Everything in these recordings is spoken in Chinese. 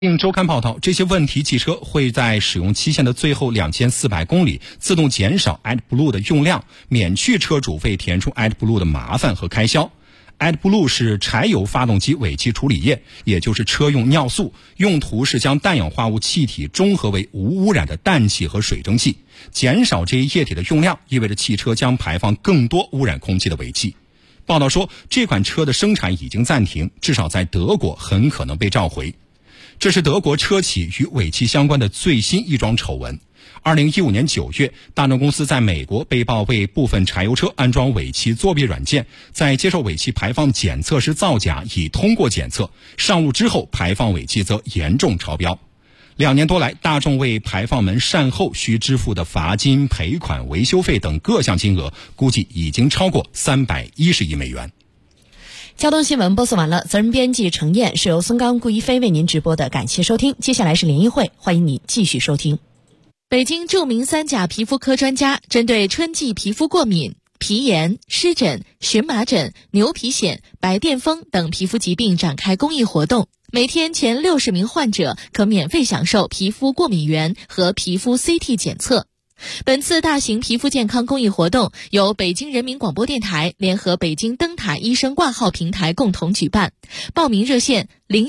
应周刊报道，这些问题汽车会在使用期限的最后2400公里自动减少 AdBlue 的用量，免去车主为填充 AdBlue 的麻烦和开销。AdBlue 是柴油发动机尾气处理液，也就是车用尿素，用途是将氮氧化物气体中和为无污染的氮气和水蒸气。减少这一液体的用量，意味着汽车将排放更多污染空气的尾气。报道说，这款车的生产已经暂停，至少在德国很可能被召回。这是德国车企与尾气相关的最新一桩丑闻。2015年9月，大众公司在美国被曝为部分柴油车安装尾气作弊软件，在接受尾气排放检测时造假，已通过检测，上路之后排放尾气则严重超标。2年多来，大众为排放门善后需支付的罚金、赔款、维修费等各项金额，估计已经超过310亿美元。 交通新闻播送完了，责任编辑程燕，是由孙刚、顾一飞为您直播的，感谢收听。接下来是联谊会，欢迎你继续收听。北京著名3甲皮肤科专家针对春季皮肤过敏、皮炎、湿疹、荨麻疹、牛皮癣、白癜风等皮肤疾病展开公益活动，每天前60名患者可免费享受皮肤过敏原和皮肤 CT 检测。本次大型皮肤健康公益活动由北京人民广播电台联合北京灯塔医生挂号平台共同举办，报名热线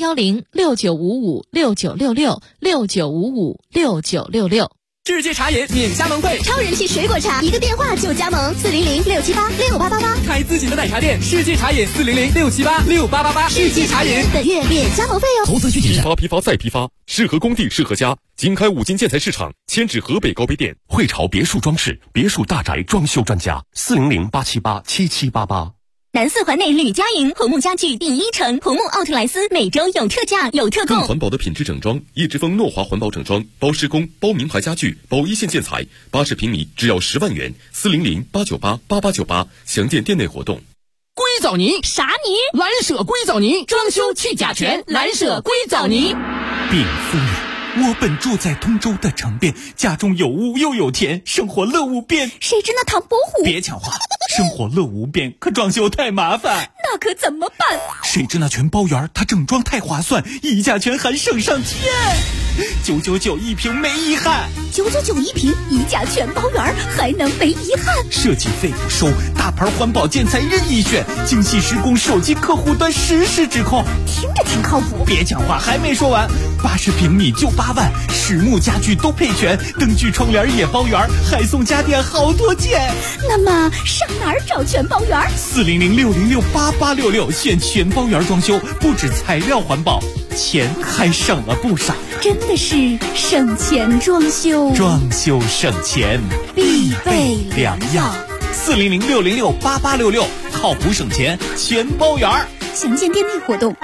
0106955696669556966。 世界茶饮免加盟费， 超人气水果茶，一个电话就加盟，400-678-6888。 开自己的奶茶店，世界茶饮400-678-6888。世界茶饮本月免加盟费哦。 投资需谨慎。批发再批发，适合工地适合家。经开五金建材市场，迁至河北高碑店。汇潮别墅装饰，别墅大宅装修专家，400-878-7788。 南4环内吕家营红木家具第一城，红木奥特莱斯每周有特价有特供。 更环保的品质整装，叶之峰诺华环保整装，包施工、包名牌家具、包一线建材，80平米只要10万元，400-898-8898，详见店内活动。 硅藻泥啥泥？ 蓝舍硅藻泥，装修去甲醛，蓝舍硅藻泥。 禀夫人，我本住在通州的城边，家中有屋又有田，生活乐无边。 谁知那唐伯虎？ 别抢话，生活乐无边，可装修太麻烦。 那可怎么办？ 谁知那全包园，它整装太划算，溢价全含省上天，999一瓶没遗憾。 999一瓶，溢价全包园，还能没遗憾？ 设计费不收，大牌环保建材任意选，精细施工，手机客户端实时指控。 听着挺靠谱。 别讲话，还没说完，80平米就8万，实木家具都配全，灯具窗帘也包圆，还送家电好多件。 那么上哪儿找全包园 ？400-606-8866，选全包园装修，不止材料环保，钱还省了不少。 真的是省钱装修， 装修省钱必备良药。 400-606-8866，靠谱省钱全包园。 详见店内活动。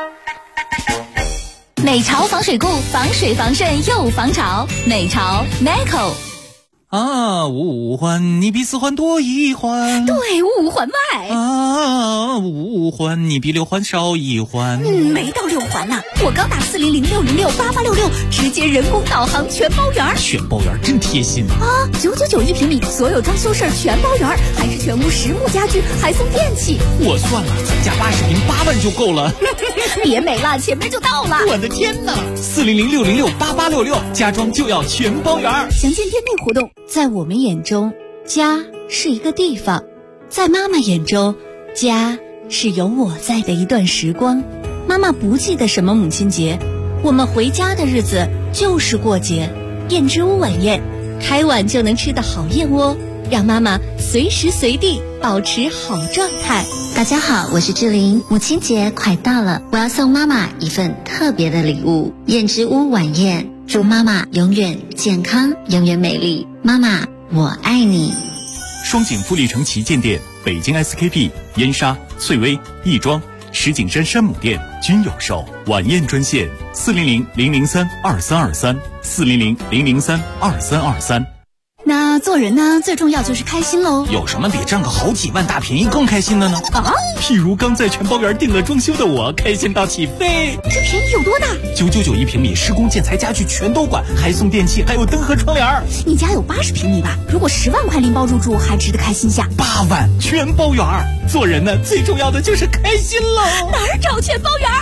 美潮防水固，防水防渗又防潮。美潮 Meco。 五环你比4环多1环， 对，5环外。 5环你比6环少1环。 没到6环呢，我刚打400-606-8866，直接人工导航全包圆。 全包圆真贴心 ！999一平米，所有装修事儿全包圆，还是全屋实木家具，还送电器。 我算了，咱家80平8万就够了。 别美了，前面就到了。 我的天哪！400-606-8866，家装就要全包圆。 详见店内活动。 在我们眼中，家是一个地方；在妈妈眼中，家是有我在的一段时光。妈妈不记得什么母亲节，我们回家的日子就是过节。燕之屋晚宴，开碗就能吃的好燕窝，让妈妈随时随地保持好状态。 大家好，我是志玲。母亲节快到了，我要送妈妈一份特别的礼物——燕之屋晚宴。祝妈妈永远健康，永远美丽。妈妈，我爱你。 双井富力城旗舰店、北京 SKP、燕莎、翠微、亦庄、石景山山姆店均有售。晚宴专线400-003-2323，400-003-2323。 那做人呢，最重要就是开心喽。 有什么比挣个好几万大便宜更开心的呢？ 啊， 譬如刚在全包园订了装修的我，开心到起飞。 这便宜有多大 ？999一平米，施工建材家具全都管，还送电器，还有灯和窗帘。 你家有80平米吧？如果10万块拎包入住，还值得开心下。 8万全包园，做人呢，最重要的就是开心喽。 哪儿找全包园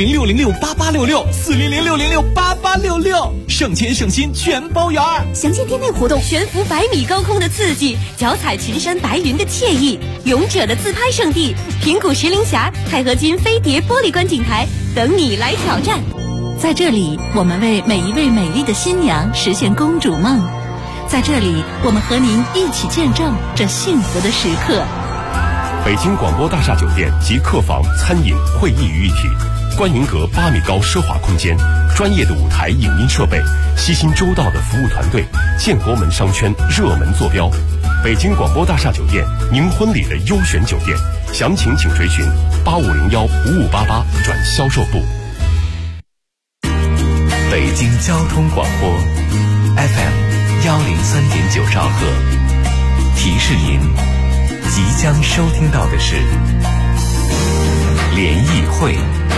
？400-606-8866，400-606-8866，省钱省心全包园。 详见店内活动。 悬浮100米高空的刺激，脚踩群山白云的惬意，勇者的自拍圣地平谷石林峡钛合金飞碟玻璃观景台，等你来挑战。 在这里，我们为每一位美丽的新娘实现公主梦。在这里，我们和您一起见证这幸福的时刻。 北京广播大厦酒店集客房、餐饮、会议于一体，观云阁8米高奢华空间，专业的舞台影音设备，悉心周到的服务团队，建国门商圈热门坐标。北京广播大厦酒店，您婚礼的优选酒店，详情请垂询8501-5588转销售部。 北京交通广播 FM103.9兆赫，提示您即将收听到的是联谊会。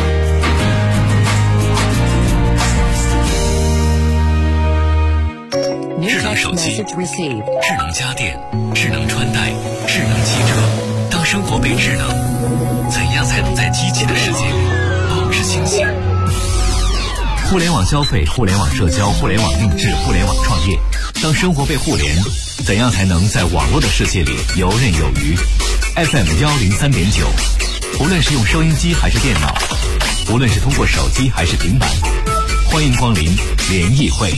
智能手机、智能家电、智能穿戴、智能汽车，当生活被智能，怎样才能在机器的世界里保持清醒？ 互联网消费、互联网社交、互联网定制、互联网创业，当生活被互联，怎样才能在网络的世界里游刃有余？ FM103.9，无论是用收音机还是电脑，无论是通过手机还是平板，欢迎光临联谊会。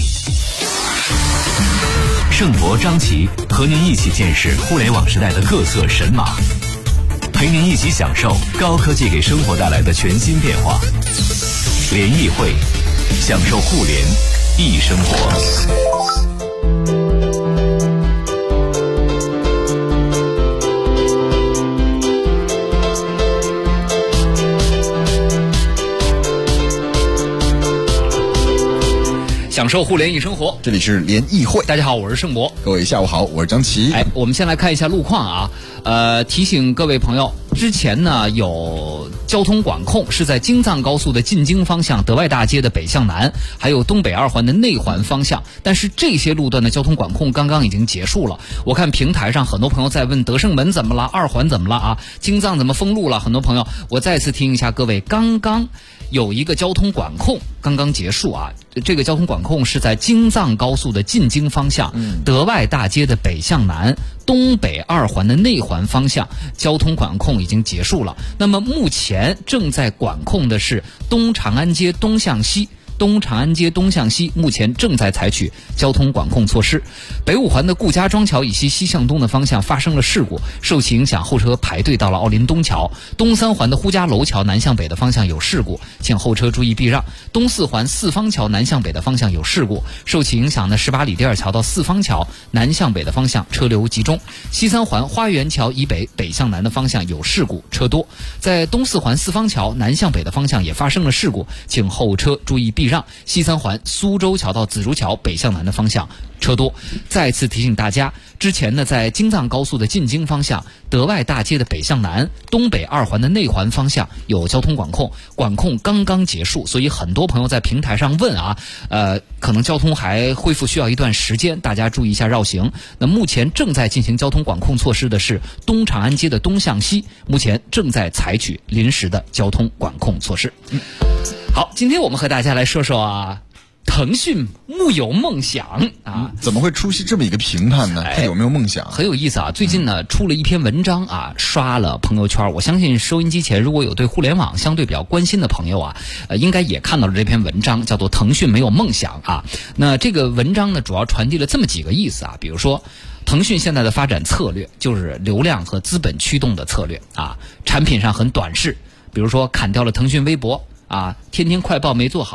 盛博、张琪和您一起见识互联网时代的各色神马，陪您一起享受高科技给生活带来的全新变化。联谊会，享受互联易生活。 享受互联易生活， 这里是联谊会。 大家好，我是盛博。 各位下午好，我是张琪。 我们先来看一下路况啊。提醒各位朋友，之前呢有交通管控是在京藏高速的进京方向、德外大街的北向南，还有东北2环的内环方向。但是这些路段的交通管控刚刚已经结束了。我看平台上很多朋友在问德胜门怎么了，2环怎么了啊？京藏怎么封路了？很多朋友，我再次提醒一下各位，刚刚有一个交通管控刚刚结束啊。这个交通管控是在京藏高速的进京方向、德外大街的北向南、东北2环的内环方向，交通管控已经结束了。那么目前正在管控的是东长安街东向西。东长安街东向西目前正在采取交通管控措施。北5环的顾家庄桥以西西向东的方向发生了事故，受其影响后车排队到了奥林东桥。东3环的呼家楼桥南向北的方向有事故，请后车注意避让。东4环四方桥南向北的方向有事故，受其影响的18里第2桥到四方桥南向北的方向车流集中。西3环花园桥以北北向南的方向有事故，车多。在东4环四方桥南向北的方向也发生了事故，请后车注意避让。西3环苏州桥到紫竹桥北向南的方向车多。再次提醒大家，之前呢在京藏高速的进京方向、德外大街的北向南、东北2环的内环方向有交通管控，管控刚刚结束，所以很多朋友在平台上问可能交通还恢复需要一段时间，大家注意一下绕行。那目前正在进行交通管控措施的是东长安街的东向西，目前正在采取临时的交通管控措施。好，今天我们和大家来说说腾讯木有梦想怎么会出席这么一个评判呢？他有没有梦想？ 很有意思啊！最近呢出了一篇文章刷了朋友圈。我相信收音机前如果有对互联网相对比较关心的朋友应该也看到了这篇文章，叫做《腾讯没有梦想》那这个文章呢主要传递了这么几个意思比如说腾讯现在的发展策略就是流量和资本驱动的策略产品上很短视，比如说砍掉了腾讯微博天天快报没做好，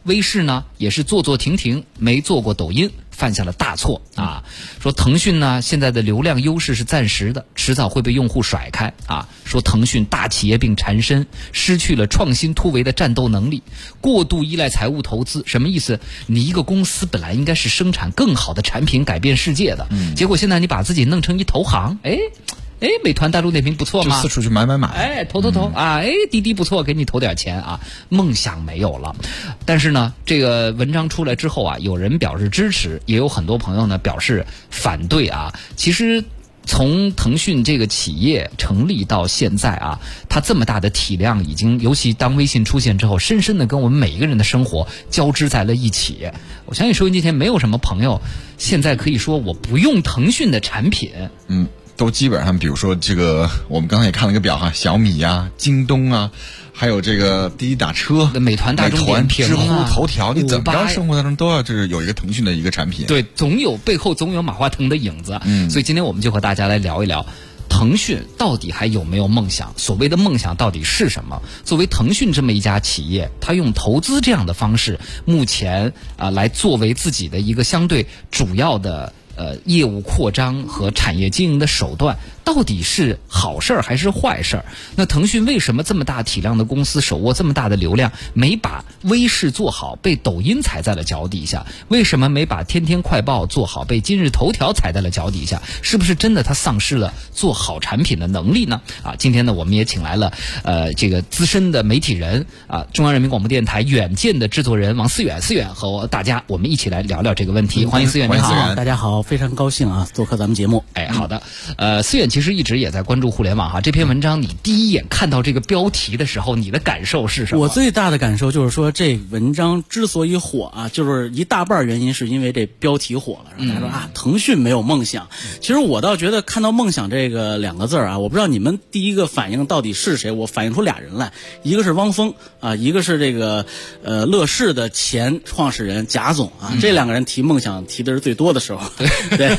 微视呢也是坐坐停停，没做过抖音，犯下了大错啊。说腾讯呢现在的流量优势是暂时的，迟早会被用户甩开啊。说腾讯大企业病缠身，失去了创新突围的战斗能力，过度依赖财务投资。什么意思？你一个公司本来应该是生产更好的产品，改变世界的，结果现在你把自己弄成一投行，美团、大众点评不错吗？ 就四处去买， 投啊！滴滴不错，给你投点钱啊！梦想没有了。但是呢，这个文章出来之后啊，有人表示支持，也有很多朋友呢表示反对啊。其实从腾讯这个企业成立到现在啊，它这么大的体量，已经尤其当微信出现之后，深深的跟我们每一个人的生活交织在了一起。我相信收音机前没有什么朋友现在可以说我不用腾讯的产品。 都基本上，比如说这个，我们刚才也看了个表哈，小米呀、京东啊，还有这个滴滴打车、 美团、大众点评、 知乎、头条，你怎么着生活当中都要就是有一个腾讯的一个产品。 对，背后总有马化腾的影子。所以今天我们就和大家来聊一聊，腾讯到底还有没有梦想？所谓的梦想到底是什么？作为腾讯这么一家企业，它用投资这样的方式，目前来作为自己的一个相对主要的业务扩张和产业经营的手段，到底是好事儿还是坏事儿？那腾讯为什么这么大体量的公司，手握这么大的流量，没把微视做好，被抖音踩在了脚底下？为什么没把天天快报做好，被今日头条踩在了脚底下？是不是真的它丧失了做好产品的能力呢？今天呢，我们也请来了这个资深的媒体人中央人民广播电台远见的制作人王思远和大家我们一起来聊聊这个问题。欢迎思远，你好。 大家好，非常高兴做客咱们节目。 好的。思远其实一直也在关注互联网这篇文章你第一眼看到这个标题的时候，你的感受是什么？ 我最大的感受就是说，这文章之所以火就是一大半原因是因为这标题火了。然后他说腾讯没有梦想。其实我倒觉得看到梦想这个两个字我不知道你们第一个反应到底是谁。我反映出俩人来，一个是汪峰一个是这个乐视的前创始人贾总这两个人提梦想提的是最多的时候。对。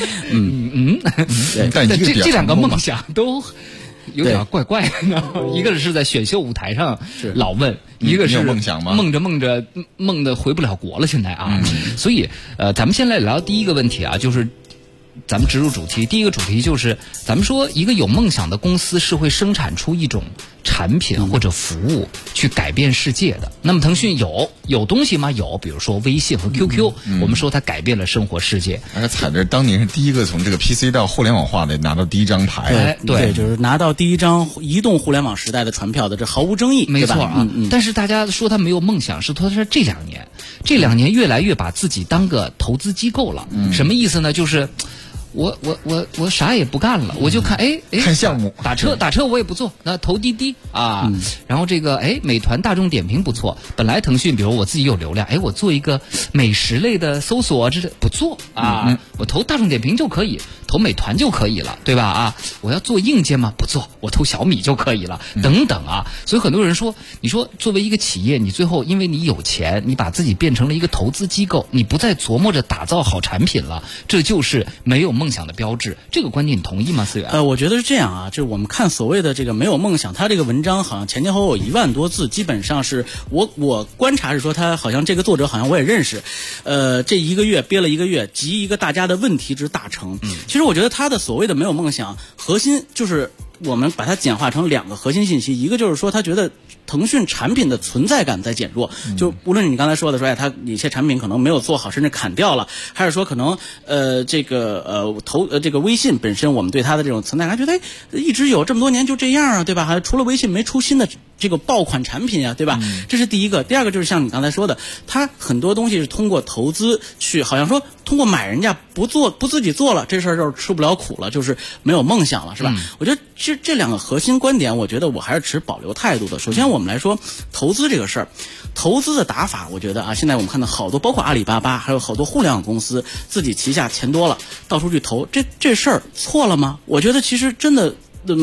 对，但这两个梦想都有点怪怪的。一个是在选秀舞台上老问，一个是梦想吗？ 梦的回不了国了现在所以咱们先来聊第一个问题就是咱们直入主题。第一个主题就是咱们说一个有梦想的公司是会生产出一种产品或者服务去改变世界的。那么腾讯有东西吗？有，比如说微信和 QQ，我们说它改变了生活世界。 而且踩着当年是第一个从这个 PC 到互联网化的拿到第一张牌。 对，就是拿到第一张移动互联网时代的传票的，这毫无争议。 没错但是大家说他没有梦想，是说他是这两年越来越把自己当个投资机构了。什么意思呢？就是我啥也不干了，我就看看项目， 打车我也不做，那投滴滴然后这个美团、大众点评不错。本来腾讯比如我自己有流量，我做一个美食类的搜索，这不做我投大众点评就可以，投美团就可以了，对吧我要做硬件吗？不做，我投小米就可以了，等等所以很多人说，你说作为一个企业，你最后因为你有钱，你把自己变成了一个投资机构，你不再琢磨着打造好产品了，这就是没有梦想的标志。这个观点你同意吗？思远？ 我觉得是这样就是我们看所谓的这个没有梦想，他这个文章好像前后有1万多字，基本上是我观察是说他好像这个作者好像我也认识，这一个月憋了1个月，集一个大家的问题之大成。其实我觉得他的所谓的没有梦想，核心就是我们把它简化成2个核心信息，一个就是说他觉得腾讯产品的存在感在减弱，就无论你刚才说的他一些产品可能没有做好，甚至砍掉了，还是说可能这个微信本身我们对它的这种存在感觉得一直有这么多年就这样对吧？还除了微信没出新的这个爆款产品对吧？这是第一个。第二个就是像你刚才说的，它很多东西是通过投资去，好像说通过买人家不自己做了，这事儿就是吃不了苦了，就是没有梦想了，是吧？我觉得这2个核心观点，我觉得我还是持保留态度的。首先我们来说投资这个事儿，投资的打法，我觉得现在我们看到好多，包括阿里巴巴，还有好多互联网公司自己旗下钱多了，到处去投，这事儿错了吗？我觉得其实真的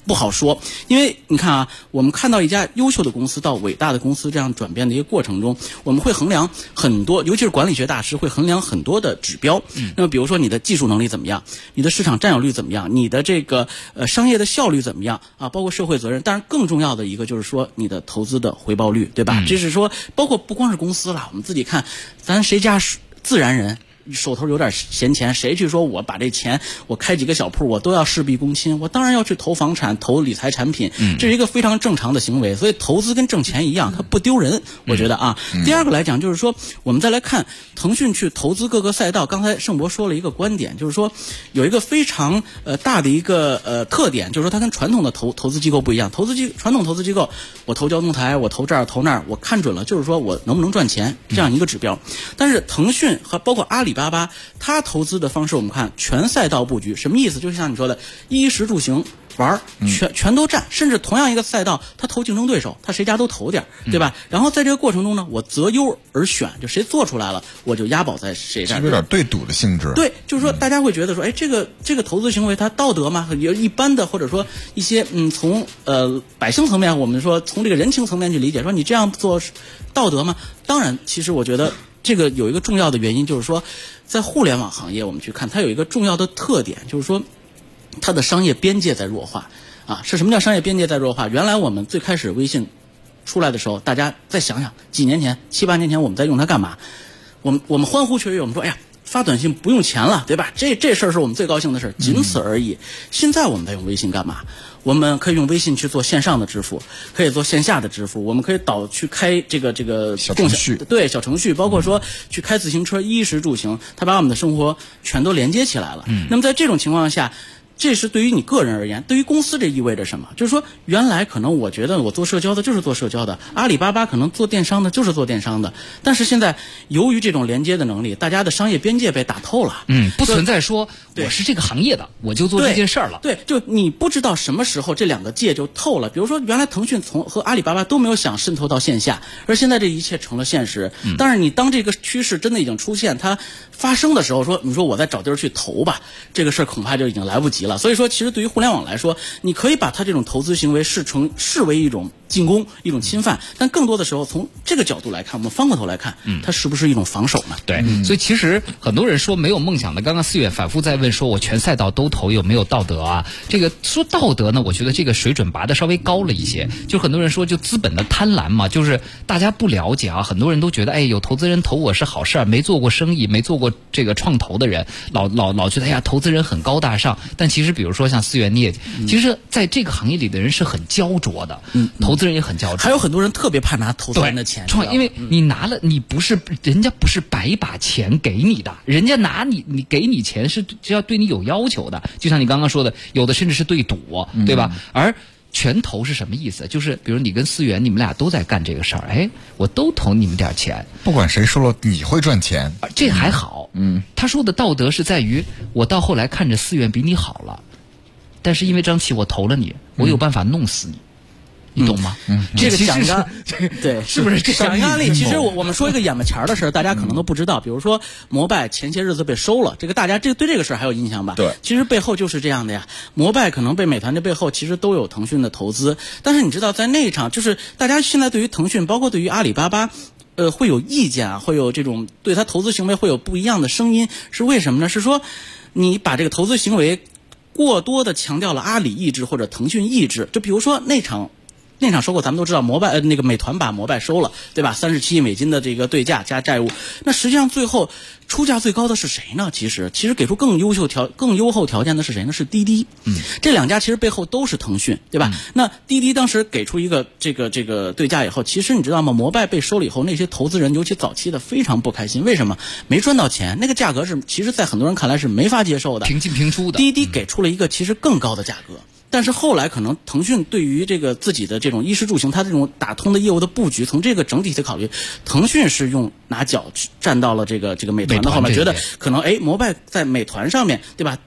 不好说，因为你看啊，我们看到一家优秀的公司到伟大的公司这样转变的一个过程中，我们会衡量很多，尤其是管理学大师会衡量很多的指标。那么比如说你的技术能力怎么样，你的市场占有率怎么样，你的这个商业的效率怎么样啊，包括社会责任。当然更重要的一个就是说你的投资的回报率，对吧？这是说包括不光是公司了，我们自己看，咱谁家自然人手头有点闲钱，谁去说我把这钱我开几个小铺我都要事必躬亲，我当然要去投房产投理财产品，这是一个非常正常的行为。所以投资跟挣钱一样，它不丢人，我觉得啊。第二个来讲就是说，我们再来看腾讯去投资各个赛道，刚才盛博说了一个观点，就是说有一个非常大的一个特点，就是说它跟传统的投资机构不一样。传统投资机构我投交通台，我投这儿投那儿，我看准了就是说我能不能赚钱这样一个指标。但是腾讯和包括阿里巴巴，它投资的方式我们看全赛道布局，什么意思？就像你说的衣食住行玩全都占，甚至同样一个赛道，他投竞争对手，他谁家都投点，对吧？然后在这个过程中呢，我择优而选，就谁做出来了，我就押宝在谁这儿， 是不是有点对赌的性质？ 对，就是说大家会觉得说，哎，这个投资行为它道德吗？有一般的，或者说一些从百姓层面，我们说从这个人情层面去理解，说你这样做道德吗？当然，其实我觉得这个有一个重要的原因，就是说在互联网行业我们去看，它有一个重要的特点，就是说它的商业边界在弱化啊。是什么叫商业边界在弱化？原来我们最开始微信出来的时候，大家再想想几年前7、8年前我们在用它干嘛？我们欢呼雀跃，我们说哎呀发短信不用钱了，对吧？这事儿是我们最高兴的事儿，仅此而已。现在我们在用微信干嘛？我们可以用微信去做线上的支付，可以做线下的支付，我们可以去开这个小程序， 对小程序，包括说去开自行车，衣食住行，它把我们的生活全都连接起来了。那么在这种情况下，这是对于你个人而言，对于公司这意味着什么？就是说，原来可能我觉得我做社交的就是做社交的，阿里巴巴可能做电商的就是做电商的，但是现在由于这种连接的能力，大家的商业边界被打透了， 不存在说我是这个行业的，我就做这件事儿了。 对，就你不知道什么时候这两个界就透了。比如说，原来腾讯和阿里巴巴都没有想渗透到线下，而现在这一切成了现实。当然，你当这个趋势真的已经出现，它发生的时候，你说我再找地儿去投吧，这个事儿恐怕就已经来不及了。所以说，其实对于互联网来说，你可以把它这种投资行为视为一种进攻，一种侵犯，但更多的时候从这个角度来看，我们翻过头来看，它是不是一种防守呢？ 对，所以其实很多人说没有梦想的，刚刚4月反复在问说我全赛道都投有没有道德啊？这个说道德呢，我觉得这个水准拔得稍微高了一些。就很多人说就资本的贪婪嘛，就是大家不了解啊，很多人都觉得哎有投资人投我是好事儿，没做过生意，没做过这个创投的人，老觉得哎呀投资人很高大上，但其实比如说像4月你也，其实在这个行业里的人是很焦灼的，投资人也很焦灼， 还有很多人特别怕拿投资人的钱， 因为你拿了，你不是人家不是白把钱给你的，人家拿你给你钱是要对你有要求的，就像你刚刚说的，有的甚至是对赌，对吧？而全投是什么意思？就是比如你跟思源，你们俩都在干这个事儿，哎，我都投你们点钱， 不管谁说了你会赚钱， 这还好。他说的道德是在于我到后来看着思源比你好了，但是因为张琪我投了你，我有办法弄死你。你懂吗？ 这个讲个对， 是不是这讲个案例？其实我们说一个眼巴前的事儿，大家可能都不知道。比如说摩拜前些日子被收了，这个大家对这个事儿还有印象吧？ 对， 其实背后就是这样的呀。摩拜可能被美团这背后其实都有腾讯的投资，但是你知道在那一场，就是大家现在对于腾讯，包括对于阿里巴巴，会有意见啊，会有这种对他投资行为会有不一样的声音，是为什么呢？是说你把这个投资行为过多的强调了阿里意志或者腾讯意志，就比如说那场收购，咱们都知道那个美团把摩拜收了，对吧？37亿美金的这个对价加债务，那实际上最后出价最高的是谁呢？其实给出更优厚条件的是谁呢？是滴滴。这两家其实背后都是腾讯，对吧？那滴滴当时给出一个这个对价以后，其实你知道吗？摩拜被收了以后，那些投资人尤其早期的非常不开心，为什么？没赚到钱，那个价格是其实在很多人看来是没法接受的， 平进平出的。 滴滴给出了一个其实更高的价格。但是后来可能腾讯对于这个自己的这种衣食住行，它这种打通的业务的布局，从这个整体的考虑，腾讯是拿脚站到了这个美团的后面，觉得可能摩拜在美团上面，对吧？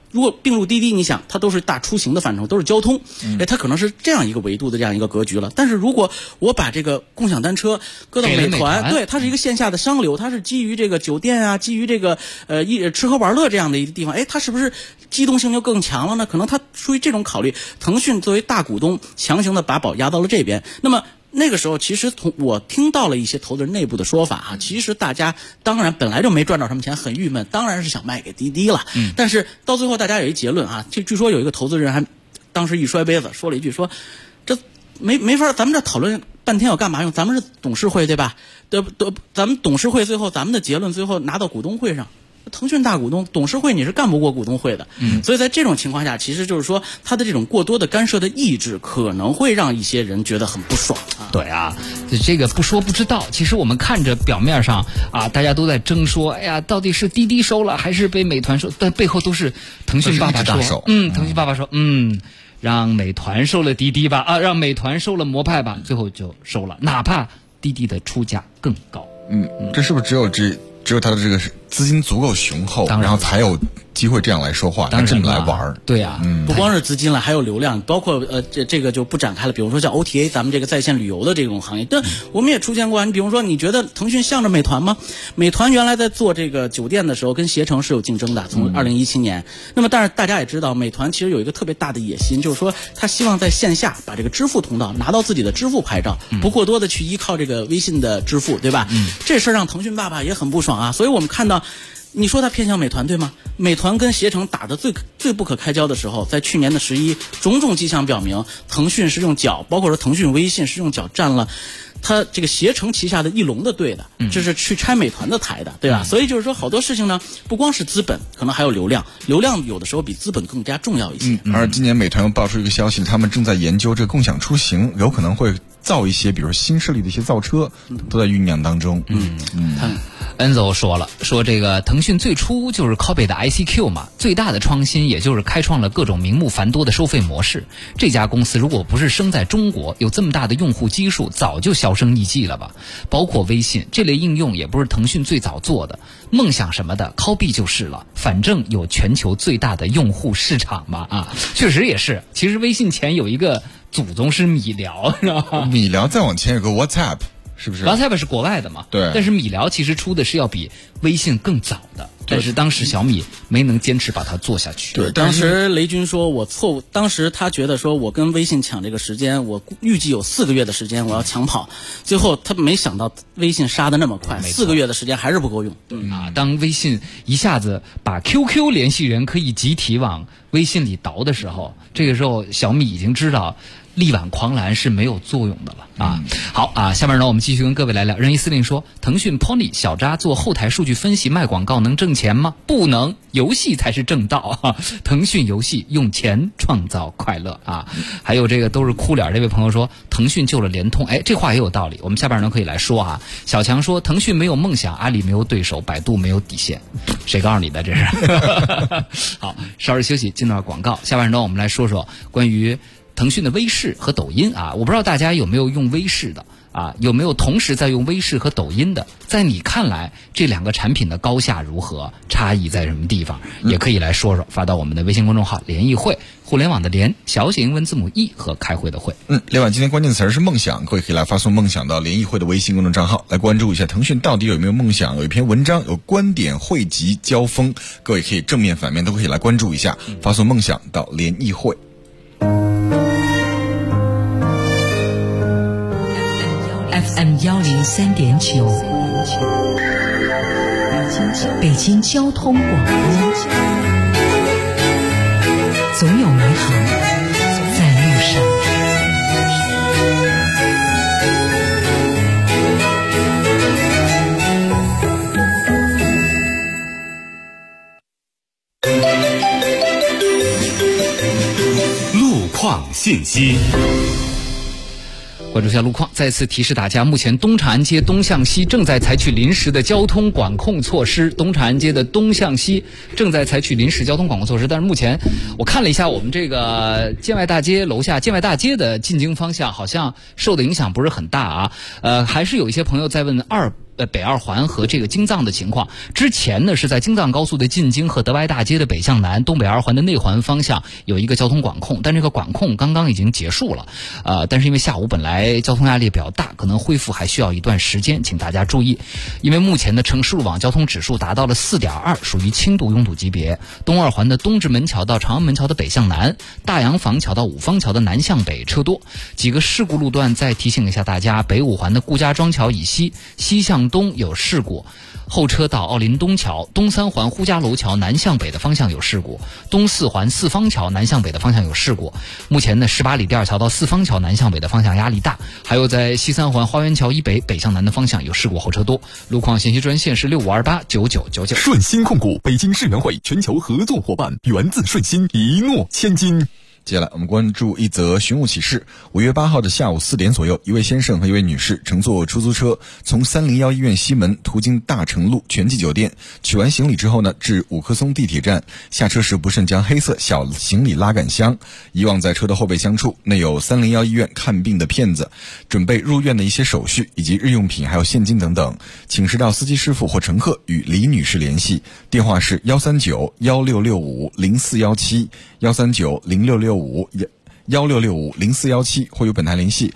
如果并入滴滴，你想它都是大出行的范畴，都是交通，它可能是这样一个维度的这样一个格局了。但是如果我把这个共享单车搁到美团，对，它是一个线下的商流，它是基于这个酒店啊，基于这个吃喝玩乐这样的一个地方，它是不是机动性就更强了呢？可能它出于这种考虑，腾讯作为大股东强行的把宝压到了这边。那么那个时候，其实我听到了一些投资人内部的说法啊，其实大家当然本来就没赚到什么钱，很郁闷，当然是想卖给滴滴了。但是到最后大家有一结论啊，据说有一个投资人还当时一摔杯子说了一句说，这没法，咱们这讨论半天要干嘛用？咱们是董事会对吧？咱们董事会最后咱们的结论最后拿到股东会上。腾讯大股东董事会你是干不过股东会的，所以在这种情况下，其实就是说他的这种过多的干涉的意志，可能会让一些人觉得很不爽啊。 对啊，这个不说不知道。其实我们看着表面上啊，大家都在争说，哎呀，到底是滴滴收了还是被美团收？但背后都是腾讯爸爸说，腾讯爸爸说，让美团收了滴滴吧，啊，让美团收了摩拜吧，最后就收了，哪怕滴滴的出价更高。 这是不是只有他的这个资金足够雄厚，然后才有机会这样来说话，这么来玩。 对呀， 不光是资金了，还有流量，包括这个就不展开了。比如说像 OTA， 咱们这个在线旅游的这种行业，但我们也出现过。你比如说，你觉得腾讯向着美团吗？美团原来在做这个酒店的时候，跟携程是有竞争的，从2017年。那么，但是大家也知道，美团其实有一个特别大的野心，就是说他希望在线下把这个支付通道拿到自己的支付牌照，不过多的去依靠这个微信的支付，对吧？这事儿让腾讯爸爸也很不爽啊。所以我们看到。你说它偏向美团对吗？美团跟携程打得最不可开交的时候，在去年的11，种种迹象表明，腾讯是用脚，包括说腾讯微信是用脚占了它这个携程旗下的一龙的队的，这是去拆美团的台的，对吧？所以就是说，好多事情呢，不光是资本，可能还有流量，流量有的时候比资本更加重要一些。 而今年美团又爆出一个消息，他们正在研究这个共享出行，有可能会造一些，比如新势力的一些造车，都在酝酿当中。 恩佐说这个腾讯最初就是 copy 的 ICQ 嘛，最大的创新也就是开创了各种名目繁多的收费模式。这家公司如果不是生在中国，有这么大的用户基数，早就销声匿迹了吧。包括微信这类应用也不是腾讯最早做的，梦想什么的 copy 就是了，反正有全球最大的用户市场嘛啊，确实也是。其实微信前有一个祖宗是米聊，是吧？ 米聊再往前有个 WhatsApp。是不是 WhatsApp 是国外的嘛？ 对。 但是米聊其实出的是要比微信更早的，但是当时小米没能坚持把它做下去。 对，当时雷军说我错误，当时他觉得说我跟微信抢这个时间，我预计有4个月的时间我要抢跑，最后他没想到微信杀得那么快，4个月的时间还是不够用。 当微信一下子把 QQ 联系人可以集体往微信里倒的时候，这个时候小米已经知道力挽狂澜是没有作用的了啊！好啊，下面呢我们继续跟各位来聊。任意司令说，腾讯 Pony 小扎做后台数据分析卖广告能挣钱吗？不能，游戏才是正道啊！腾讯游戏用钱创造快乐啊！还有这个都是哭脸，这位朋友说腾讯救了联通，这话也有道理。我们下边呢可以来说啊。小强说腾讯没有梦想，阿里没有对手，百度没有底线，谁告诉你的这是？好，稍事休息，进到广告。下半段我们来说说关于腾讯的微视和抖音啊，我不知道大家有没有用微视的啊，有没有同时在用微视和抖音的？在你看来，这两个产品的高下如何？差异在什么地方？也可以来说说，发到我们的微信公众号“联谊会”，互联网的联，小写英文字母 E 和开会的会。 另外今天关键词是梦想，各位可以来发送梦想到联谊会的微信公众账号，来关注一下腾讯到底有没有梦想。有一篇文章，有观点汇集交锋，各位可以正面反面都可以来关注一下，发送梦想到联谊会。 FM 103.9，北京交通广播，总有美好在路上。 路况信息。 关注下路况，再次提示大家，目前东长安街东向西正在采取临时的交通管控措施。东长安街的东向西正在采取临时交通管控措施，但是目前我看了一下我们这个建外大街楼下建外大街的进京方向，好像受的影响不是很大啊。还是有一些朋友在问北二环和这个京藏的情况。之前呢是在京藏高速的进京和德外大街的北向南、东北二环的内环方向有一个交通管控，但这个管控刚刚已经结束了，但是因为下午本来交通压力比较大，可能恢复还需要一段时间，请大家注意。因为目前的城市路网交通指数达到了4.2，属于轻度拥堵级别。东二环的东直门桥到长安门桥的北向南，大洋坊桥到五方桥的南向北车多。几个事故路段再提醒一下大家，北五环的顾家庄桥以西西向东有事故，后车到奥林东桥，东三环呼家楼桥南向北的方向有事故，东四环四方桥南向北的方向有事故。目前呢18里第二桥到四方桥南向北的方向压力大，还有在西三环花园桥以北北向南的方向有事故，后车多。路况信息专线是65289999。 顺鑫控股，北京世园会全球合作伙伴，源自顺鑫，一诺千金。 接下来我们关注一则寻物启事。5月8号的下午4点左右，一位先生和一位女士乘坐出租车从301医院西门途经大成路全季酒店，取完行李之后呢，至五棵松地铁站下车时不慎将黑色小行李拉杆箱遗忘在车的后备箱处，内有301医院看病的片子、准备入院的一些手续以及日用品还有现金等等，请示到司机师傅或乘客与李女士联系，电话是139-1665-0417，139-0665-1665-0417，或与本台联系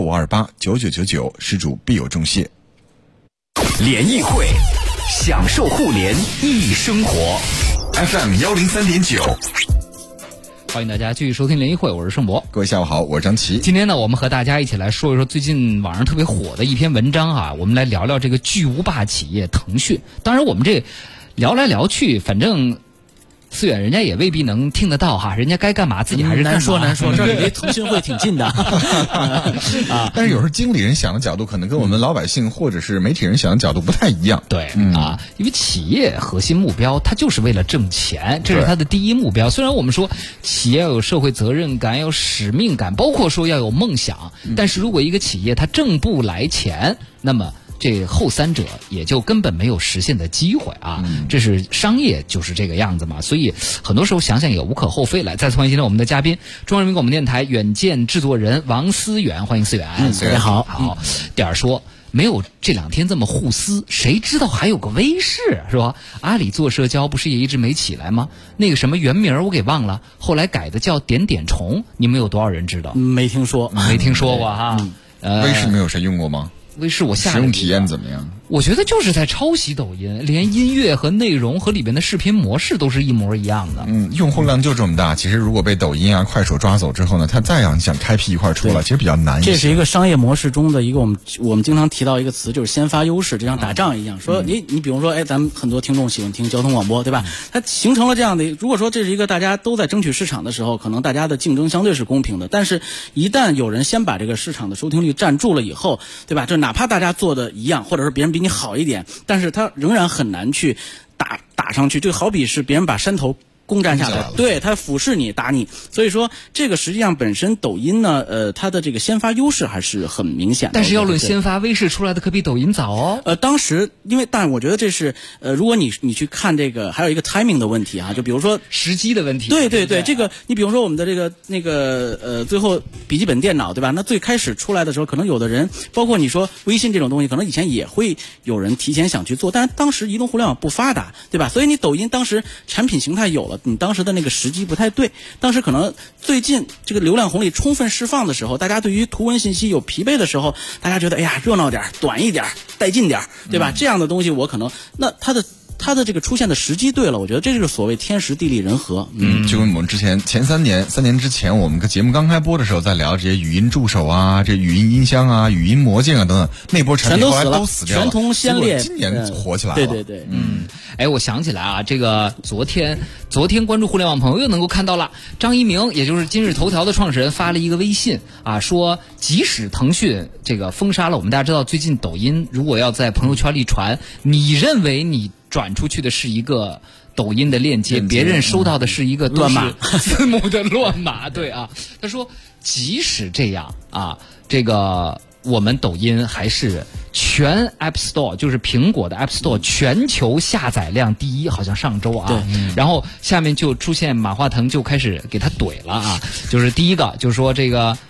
6528-9999，失主必有重谢。 联谊会，享受互联易生活。 FM 103.9。 欢迎大家继续收听联谊会，我是盛博。 各位下午好，我是张琪。 今天呢，我们和大家一起来说一说最近网上特别火的一篇文章啊，我们来聊聊这个巨无霸企业腾讯。当然我们这聊来聊去，反正思远人家也未必能听得到哈，人家该干嘛自己还是干嘛。 难说，这里离腾讯会挺近的啊。但是有时候经理人想的角度可能跟我们老百姓或者是媒体人想的角度不太一样。 对啊，因为企业核心目标它就是为了挣钱，这是它的第一目标。虽然我们说企业要有社会责任感、有使命感，包括说要有梦想，但是如果一个企业它挣不来钱，那么这后三者也就根本没有实现的机会啊！这是商业就是这个样子嘛，所以很多时候想想也无可厚非。来，再次欢迎今天我们的嘉宾，中央人民广播电台远见制作人王思远，欢迎思远。 大家好。 好，点儿说没有这两天这么互撕，谁知道还有个微视是吧？阿里做社交不是也一直没起来吗？那个什么原名我给忘了，后来改的叫点点虫，你们有多少人知道？ 没听说过哈。 微视没有谁用过吗？ 微视我下使用体验怎么样？ 我觉得就是在抄袭抖音，连音乐和内容和里边的视频模式都是一模一样的。 用户量就这么大，其实如果被抖音啊、快手抓走之后呢，它再想开辟一块出来，其实比较难一些。 这是一个商业模式中的一个我们经常提到一个词，就是先发优势，就像打仗一样。说你比如说，咱们很多听众喜欢听交通广播，对吧？它形成了这样的，如果说这是一个大家都在争取市场的时候，可能大家的竞争相对是公平的。但是，一旦有人先把这个市场的收听率占住了以后，对吧？就哪怕大家做的一样，或者说别人比你好一点，但是他仍然很难去打上去，就好比是别人把山头攻占下来，对，他俯视你打你，所以说这个实际上本身抖音呢，它的这个先发优势还是很明显的。 但是要论先发，微视出来的可比抖音早哦。 当时但我觉得这是如果你去看这个，还有一个 timing 的问题啊，就比如说时机的问题。 对，这个你比如说我们的最后笔记本电脑，对吧？那最开始出来的时候，可能有的人，包括你说微信这种东西，可能以前也会有人提前想去做，但是当时移动互联网不发达，对吧？所以你抖音当时产品形态有了。你当时的那个时机不太对，当时可能最近这个流量红利充分释放的时候，大家对于图文信息有疲惫的时候，大家觉得哎呀热闹点、短一点、带劲点，对吧？这样的东西我可能那它的这个出现的时机对了，我觉得这就是所谓天时地利人和。 就跟我们前3年之前，我们个节目刚开播的时候，在聊这些语音助手啊、这语音音箱啊、语音魔镜啊等等，那波产品后来都死掉了， 全通先烈。 今年火起来了。对。 我想起来啊，这个昨天关注互联网朋友又能够看到了，张一鸣也就是今日头条的创始人发了一个微信啊，说即使腾讯这个封杀了，我们大家知道最近抖音如果要在朋友圈里传，你认为你转出去的是一个抖音的链接，别人收到的是一个乱码字母的乱码。对啊，他说即使这样啊，这个我们抖音还是全 App Store， 就是苹果的 App Store 全球下载量第一，好像上周啊。然后下面就出现马化腾就开始给他怼了啊，就是第一个就是说这个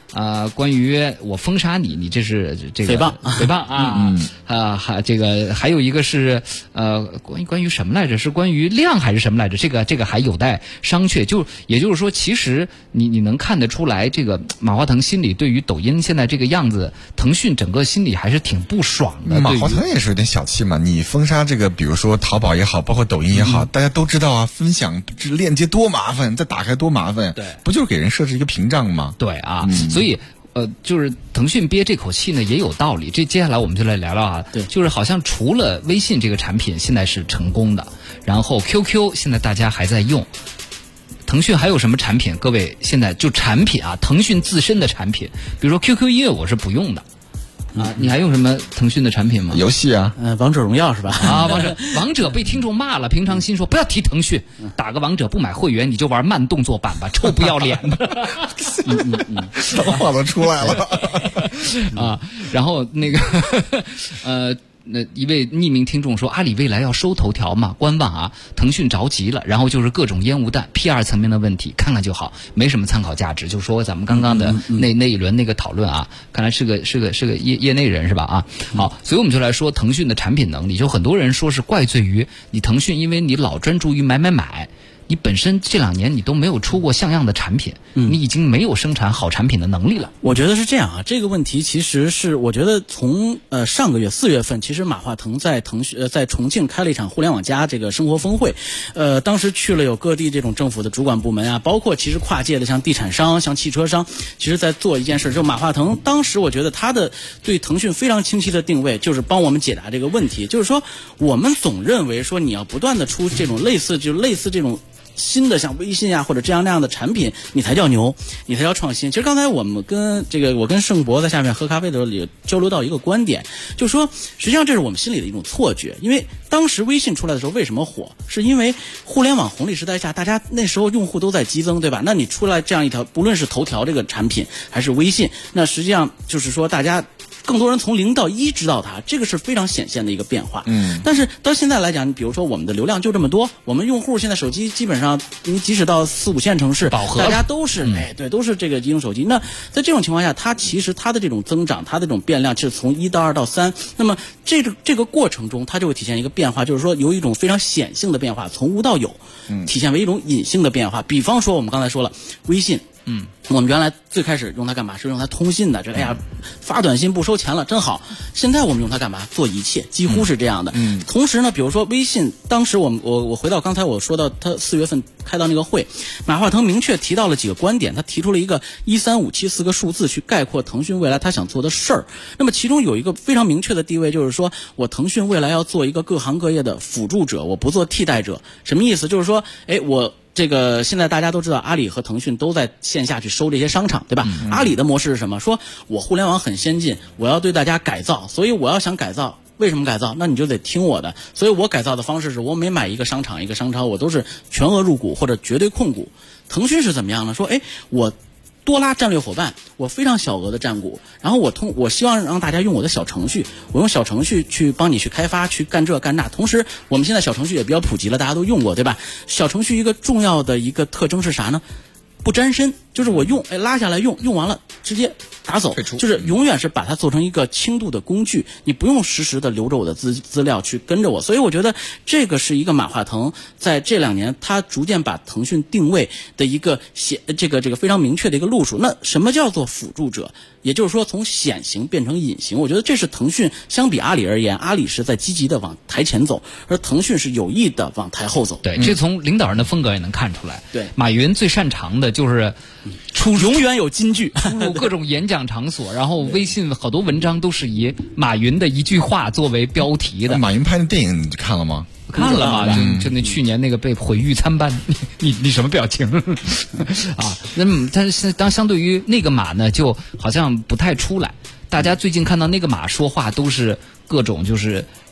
关于我封杀你，你这是这个诽谤啊，这个还有一个是关于什么来着？是关于量还是什么来着？这个还有待商榷。也就是说，其实你能看得出来，这个马化腾心里对于抖音现在这个样子，腾讯整个心里还是挺不爽的。 马化腾也是有点小气嘛，你封杀这个，比如说淘宝也好，包括抖音也好，大家都知道啊，分享这链接多麻烦，再打开多麻烦， 对， 不就是给人设置一个屏障吗？ 对啊，所以就是腾讯憋这口气呢也有道理。接下来我们就来聊聊啊， 对， 就是好像除了微信这个产品现在是成功的，然后 QQ 现在大家还在用，腾讯还有什么产品？各位现在就产品啊，腾讯自身的产品，比如说 QQ 音乐我是不用的。你还用什么腾讯的产品吗？ 游戏啊， 王者荣耀是吧？ 啊，王者被听众骂了，平常心说不要提腾讯，打个王者不买会员你就玩慢动作版吧，臭不要脸的。 什么话都出来了啊！然后那个那一位匿名听众说，阿里未来要收头条嘛，观望啊，腾讯着急了，然后就是各种烟雾弹 PR 层面的问题，看看就好，没什么参考价值。就说咱们刚刚的那一轮那个讨论啊，看来是个业内人是吧？啊，好，所以我们就来说腾讯的产品能力，就很多人说是怪罪于你腾讯，因为你老专注于买。你本身这2年你都没有出过像样的产品，你已经没有生产好产品的能力了。 我觉得是这样啊，这个问题其实是我觉得从上个月4月份，其实马化腾在在重庆开了一场互联网+这个生活峰会，当时去了有各地这种政府的主管部门啊，包括其实跨界的像地产商、像汽车商，其实在做一件事，就马化腾当时我觉得他的对腾讯非常清晰的定位，就是帮我们解答这个问题，就是说我们总认为说你要不断的出这种类似这种新的像微信啊或者这样那样的产品，你才叫牛，你才叫创新。其实刚才我们我跟盛博在下面喝咖啡的时候也交流到一个观点，就是说实际上这是我们心里的一种错觉，因为当时微信出来的时候为什么火，是因为互联网红利时代下，大家那时候用户都在激增，对吧？那你出来这样一条，不论是头条这个产品还是微信，那实际上就是说大家更多人从0到1知道它，这个是非常显现的一个变化。但是到现在来讲，你比如说我们的流量就这么多，我们用户现在手机基本上，你即使到4、5线城市， 饱和， 大家都是对，都是这个移动手机。那在这种情况下，它其实它的这种增长，它的这种变量是从1到2到3。那么这个过程中，它就会体现一个变化，就是说由一种非常显性的变化，从无到有，体现为一种隐性的变化。比方说我们刚才说了，微信。我们原来最开始用它干嘛？是用它通信的，这发短信不收钱了，真好。现在我们用它干嘛？做一切，几乎是这样的。同时呢，比如说微信，当时我回到刚才我说到他4月份开到那个会，马化腾明确提到了几个观点，他提出了一个13574个数字去概括腾讯未来他想做的事儿。那么其中有一个非常明确的地位，就是说我腾讯未来要做一个各行各业的辅助者，我不做替代者。什么意思？就是说，我这个现在大家都知道，阿里和腾讯都在线下去收这些商场，对吧？阿里的模式是什么？说我互联网很先进，我要对大家改造，所以我要想改造。为什么改造？那你就得听我的。所以我改造的方式是我每买一个商场一个商超，我都是全额入股或者绝对控股。腾讯是怎么样呢？说我多拉战略伙伴，我非常小额的占股，然后我希望让大家用我的小程序，我用小程序去帮你去开发，去干这干那。同时我们现在小程序也比较普及了，大家都用过，对吧？小程序一个重要的一个特征是啥呢？不沾身，就是我用拉下来用完了直接打走，就是永远是把它做成一个轻度的工具，你不用实时的留着我的资料去跟着我。所以我觉得这个是一个马化腾在这2年他逐渐把腾讯定位的一个这个非常明确的一个路数。那什么叫做辅助者？也就是说从显形变成隐形。我觉得这是腾讯相比阿里而言，阿里是在积极的往台前走，而腾讯是有意的往台后走。 对，这从领导人的风格也能看出来。 对， 马云最擅长的就是永远有金句， 出入各种演讲场所，然后微信好多文章都是以马云的一句话作为标题的。 马云拍的电影你看了吗？ 看了嘛，就那去年那个被毁誉参半，你什么表情啊？但是相对于那个马呢，就好像不太出来。大家最近看到那个马说话都是各种就是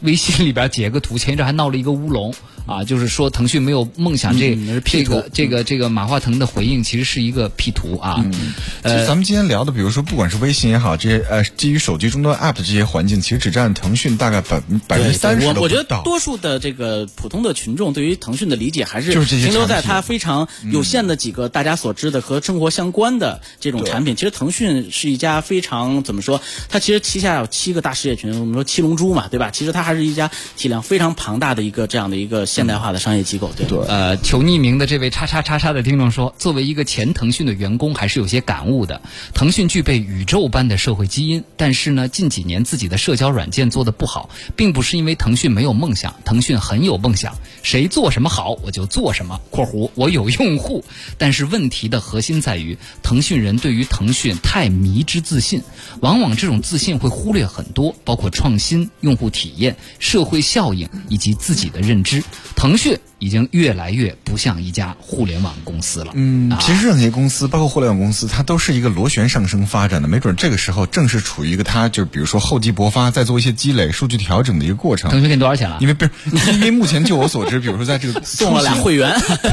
微信里边截个图，前一阵还闹了一个乌龙啊，就是说腾讯没有梦想，这个马化腾的回应其实是一个 P 图啊。 其实咱们今天聊的，比如说不管是微信也好，这些基于手机终端 App 的这些环境，其实只占腾讯大概30%。 我觉得多数的这个普通的群众对于腾讯的理解还是停留在它非常有限的几个大家所知的和生活相关的这种产品。其实腾讯是一家非常怎么说，它其实旗下有7个大事业群，我们说7龙珠嘛，对吧？其实它还是一家体量非常庞大的一个这样的一个现代化的商业机构。对。 求匿名的这位叉叉叉叉的听众说，作为一个前腾讯的员工，还是有些感悟的。腾讯具备宇宙般的社会基因，但是呢，近几年自己的社交软件做得不好，并不是因为腾讯没有梦想，腾讯很有梦想，谁做什么好我就做什么（括弧我有用户）。但是问题的核心在于，腾讯人对于腾讯太迷之自信，往往这种自信会忽略很多，包括创新、用户体验、社会效应以及自己的认知。腾讯已经越来越不像一家互联网公司了。 其实任何一个公司，包括互联网公司，它都是一个螺旋上升发展的。没准这个时候正是处于一个它就是比如说厚积薄发，再做一些积累、数据调整的一个过程。 腾讯给你多少钱了？ 因为目前就我所知，比如说在这个送了俩会员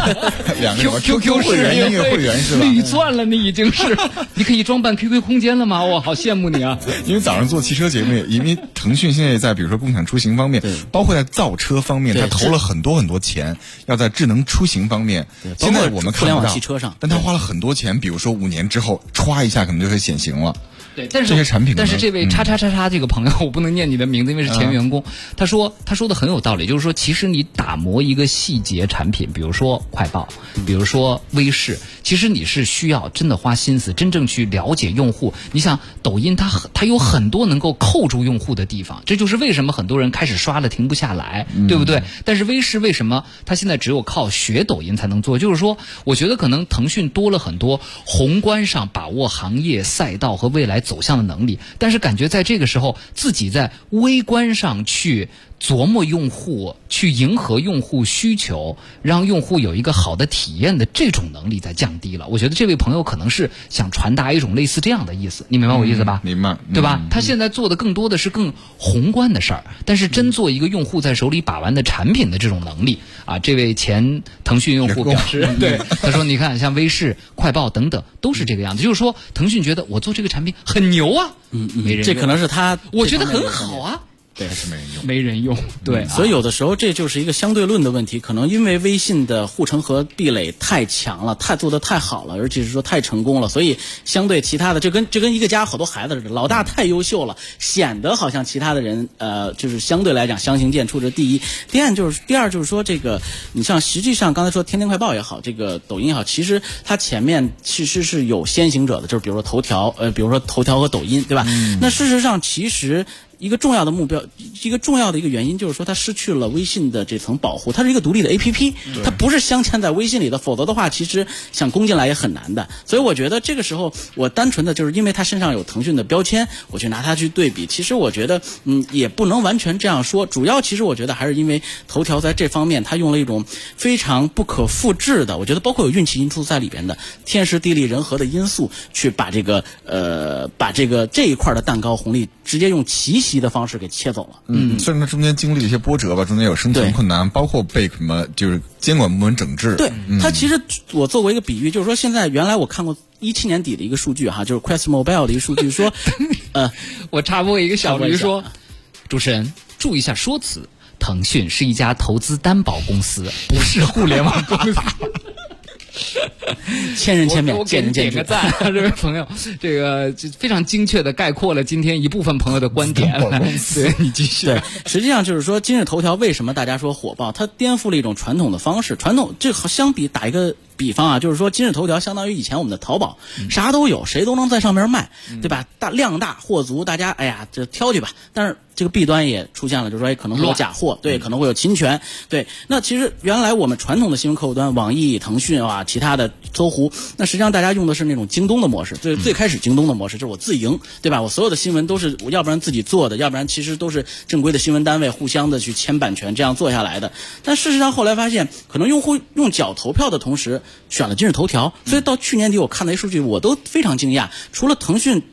，2个 QQ 会员、音乐会员是吧？ 绿钻了，你已经是，你可以装扮 QQ 空间了吗？我好羡慕你啊！ 因为早上做汽车节目，因为腾讯现在在比如说共享出行方面，包括在造车方面，它投了很多钱，要在智能出行方面。现在我们看不到， 汽车上， 但他花了很多钱，比如说5年之后，歘一下可能就会显形了。 对，但是这些产品， 但是这位叉叉叉叉这个朋友，我不能念你的名字，因为是前员工。他说的很有道理，就是说，其实你打磨一个细节产品，比如说快报，比如说微视，其实你是需要真的花心思，真正去了解用户。你想，抖音它有很多能够扣住用户的地方，这就是为什么很多人开始刷了停不下来，对不对？但是微视为什么它现在只有靠学抖音才能做？就是说，我觉得可能腾讯多了很多宏观上把握行业赛道和未来走向的能力，但是感觉在这个时候自己在微观上去琢磨用户，去迎合用户需求，让用户有一个好的体验的这种能力在降低了。我觉得这位朋友可能是想传达一种类似这样的意思，你明白我意思吧？ 明白， 对吧？他现在做的更多的是更宏观的事儿，但是真做一个用户在手里把玩的产品的这种能力啊，这位前腾讯用户表示，对，他说你看像微视、快报等等都是这个样子，就是说腾讯觉得我做这个产品很牛啊，没人用， 这可能是他， 我觉得很好啊。 对， 还是没人用， 没人用。对， 所以有的时候这就是一个相对论的问题。可能因为微信的护城河壁垒太强了，做得太好了，而且是说太成功了，所以相对其他的，这跟一个家好多孩子似的，老大太优秀了，显得好像其他的人就是相对来讲相形见绌这第一。第二就是说这个，你像实际上刚才说天天快报也好，这个抖音也好，其实它前面其实是有先行者的，就是比如说头条，比如说头条和抖音，对吧？那事实上其实一个重要的目标，一个重要的一个原因就是说，它失去了微信的这层保护，它是一个独立的 APP， 它不是镶嵌在微信里的，否则的话，其实想攻进来也很难的。所以我觉得这个时候，我单纯的就是因为它身上有腾讯的标签，我去拿它去对比，其实我觉得，也不能完全这样说。主要其实我觉得还是因为头条在这方面，它用了一种非常不可复制的，我觉得包括有运气因素在里边的，天时地利人和的因素，去把这一块的蛋糕红利直接用奇袭的方式给切走了。 虽然它中间经历了一些波折吧，中间有生存困难，包括被什么就是监管部门整治。 对，它其实我做过一个比喻，就是说现在原来我看过17年底的一个数据哈，就是 Quest Mobile 的一个数据说， 我插播一个小驴说，主持人注意一下说辞，腾讯是一家投资担保公司，不是互联网公司。 千人千面， 我给你点个赞，这位朋友，这个非常精确的概括了今天一部分朋友的观点。对，你继续。 对，实际上就是说，今日头条为什么大家说火爆？它颠覆了一种传统的方式。这相比打一个比方啊，就是说今日头条相当于以前我们的淘宝，啥都有，谁都能在上面卖，对吧？量大货足，大家这挑去吧。但是这个弊端也出现了，就是说可能会有假货，对，可能会有侵权，对。那其实原来我们传统的新闻客户端，网易、腾讯啊，其他的搜狐，那实际上大家用的是那种京东的模式，最开始京东的模式就是我自营，对吧？我所有的新闻都是我要不然自己做的，要不然其实都是正规的新闻单位互相的去签版权，这样做下来的。但事实上后来发现，可能用户用脚投票的同时选了今日头条，所以到去年底我看了一数据，我都非常惊讶，除了腾讯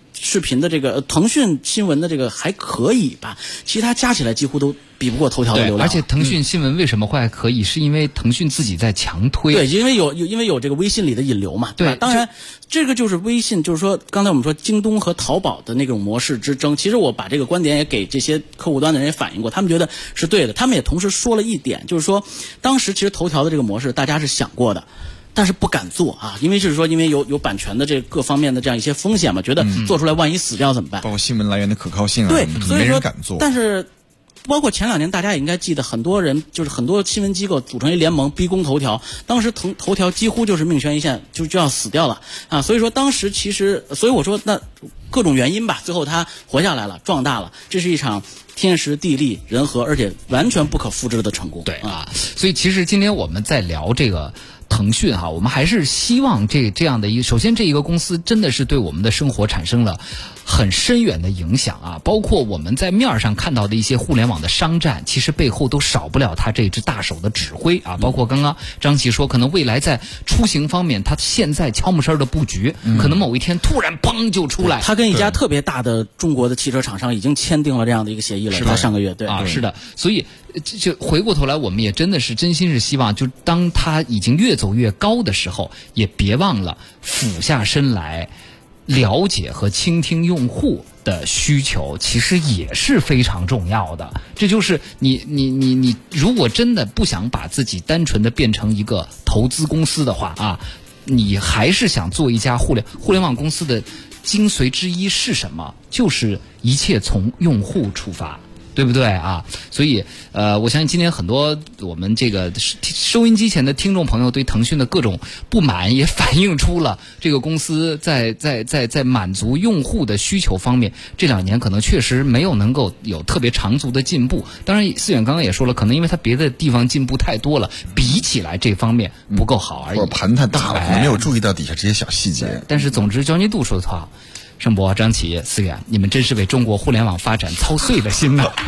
视频的这个腾讯新闻的这个还可以吧，其他加起来几乎都比不过头条的流量。 而且腾讯新闻为什么会还可以？是因为腾讯自己在强推。 对，因为有这个微信里的引流嘛。对，当然这个就是微信，就是说刚才我们说京东和淘宝的那种模式之争。其实我把这个观点也给这些客户端的人也反映过，他们觉得是对的。他们也同时说了一点，就是说当时其实头条的这个模式大家是想过的。但是不敢做啊，因为就是说，因为有版权的这各方面的这样一些风险嘛，觉得做出来万一死掉怎么办？ 包括新闻来源的可靠性啊， 对，所以没人敢做。 但是，包括前2年大家也应该记得，很多人就是很多新闻机构组成一联盟逼宫头条，当时头条几乎就是命悬一线，就要死掉了啊！所以说当时其实，所以我说那各种原因吧，最后它活下来了，壮大了，这是一场天时地利人和，而且完全不可复制的成功。 对啊，所以其实今天我们在聊这个腾讯哈，我们还是希望这样的首先这一个公司真的是对我们的生活产生了很深远的影响啊，包括我们在面上看到的一些互联网的商战，其实背后都少不了他这只大手的指挥啊。包括刚刚张琪说，可能未来在出行方面，他现在悄没声的布局，可能某一天突然砰就出来。 他跟一家特别大的中国的汽车厂商已经签订了这样的一个协议了，他上个月对啊，是的，所以就回过头来，我们也真的是真心是希望，就当他已经越走越高的时候，也别忘了俯下身来了解和倾听用户的需求，其实也是非常重要的。这就是你如果真的不想把自己单纯的变成一个投资公司的话啊，你还是想做一家互联网公司的精髓之一是什么？就是一切从用户出发。对不对啊？所以我相信今天很多我们这个收音机前的听众朋友对腾讯的各种不满，也反映出了这个公司在满足用户的需求方面，这2年可能确实没有能够有特别长足的进步。当然，思远刚刚也说了，可能因为他别的地方进步太多了，比起来这方面不够好而已， 或者盘太大了，可能没有注意到底下这些小细节。 但是总之，焦尼度说的好。盛博、张琪、思远，你们真是为中国互联网发展操碎了心呐！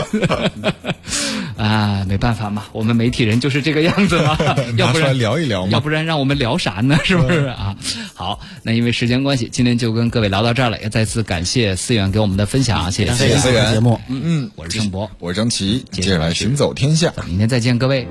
啊，没办法嘛，我们媒体人就是这个样子嘛，要不然聊一聊嘛， 要不然让我们聊啥呢？是不是啊？好，那因为时间关系，今天就跟各位聊到这儿了，也再次感谢思远给我们的分享，谢谢思远。 节目， 我是盛博， 我是张琪，接着来行走天下， 明天再见，各位。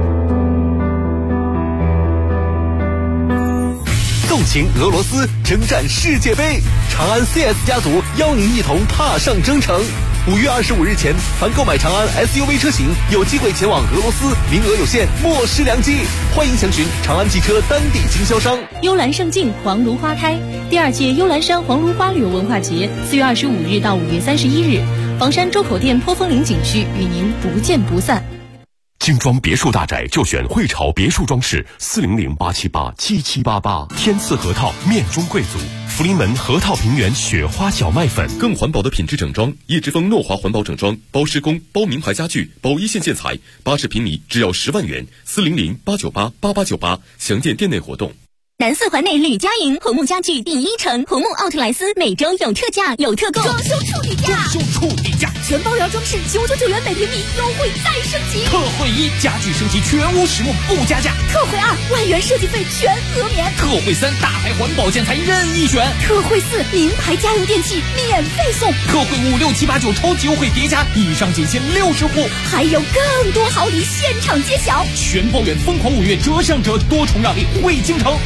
纵情俄罗斯，征战世界杯，长安 CS 家族邀您一同踏上征程。5月25日前，凡购买长安 SUV 车型，有机会前往俄罗斯，名额有限，莫失良机。欢迎详询长安汽车当地经销商。 幽兰胜境，黄芦花开。第2届幽兰山黄芦花旅游文化节，4月25日到5月31日，房山周口店坡峰岭景区与您不见不散。 精装别墅大宅就选汇潮别墅装饰，400-878-7788，天赐核桃面中贵族，福临门核桃平原雪花小麦粉， 更环保的品质整装，叶之峰诺华环保整装，包施工，包名牌家具，包一线建材，80平米只要10万元，400-898-8898，详见店内活动。 南4环内吕家营红木家具第1城，红木奥特莱斯每周有特价有特购， 装修处底价， 全包圆装饰999元每平米，优惠再升级。 特惠1，家具升级全屋实木不加价； 特惠2，万元设计费全额免； 特惠3，大牌环保建材任意选； 特惠4，名牌家用电器免费送； 特惠5、6、7、8、9超级优惠叠加，以上仅限60户， 还有更多好礼现场揭晓。 全包圆疯狂5月折上折，多重让利惠京城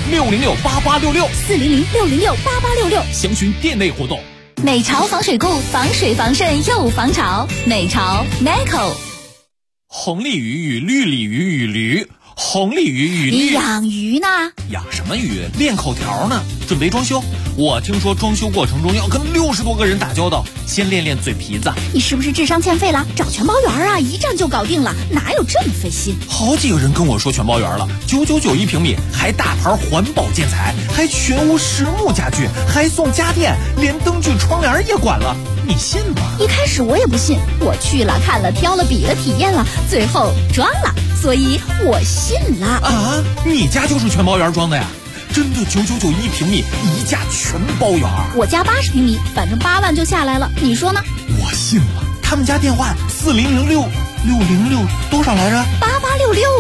，400-606-8866，400-606-8866，详询店内活动。 美潮防水固，防水防渗又防潮。美潮 Nico。 红鲤鱼与绿鲤鱼与驴，红鲤鱼与你养鱼呢？ 养什么鱼？练口条呢。准备装修，我听说装修过程中要跟60多个人打交道，先练练嘴皮子。 你是不是智商欠费了？找全包圆啊，一站就搞定了，哪有这么费心？ 好几个人跟我说全包圆了，999一平米，还大牌环保建材，还全屋实木家具，还送家电，连灯具窗帘也管了，你信吗？ 一开始我也不信，我去了看了挑了比了体验了，最后装了，所以我信了。 啊，你家就是全包圆装的呀？真的999一平米，一价全包圆。 我家80平米，反正8万就下来了，你说呢？ 我信了。他们家电话4006-606多少来着？ 8866啊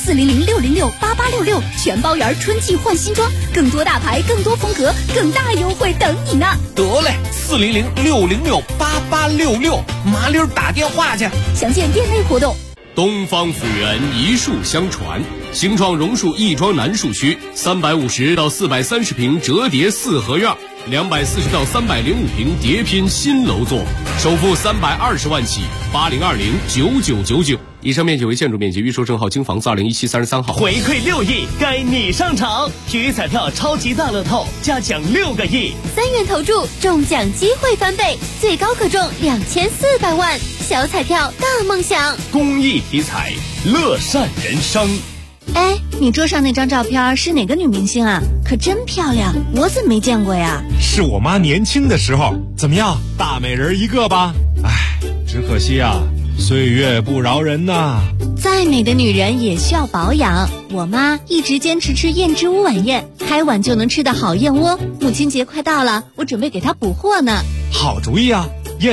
400-606-8866，全包圆春季换新装，更多大牌，更多风格，更大优惠等你呢。 得嘞，400-606-8866，麻溜打电话去。 详见店内活动。 东方府源一树相传，兴创榕树亦庄南树区350到430平折叠四合院，240到305平叠拼新楼座，首付320万起，80209999。以上面积为建筑面积，预售证号京房子201733号。 回馈6亿，该你上场！体育彩票超级大乐透，加奖6个亿 ，3元投注，中奖机会翻倍，最高可中2400万。小彩票大梦想， 公益体彩，乐善人生。 哎，你桌上那张照片是哪个女明星啊？可真漂亮，我怎么没见过呀？ 是我妈年轻的时候。怎么样，大美人一个吧？哎，只可惜啊，岁月不饶人呐。 再美的女人也需要保养，我妈一直坚持吃燕之屋晚宴，开碗就能吃的好燕窝。母亲节快到了，我准备给她补货呢。 好主意啊！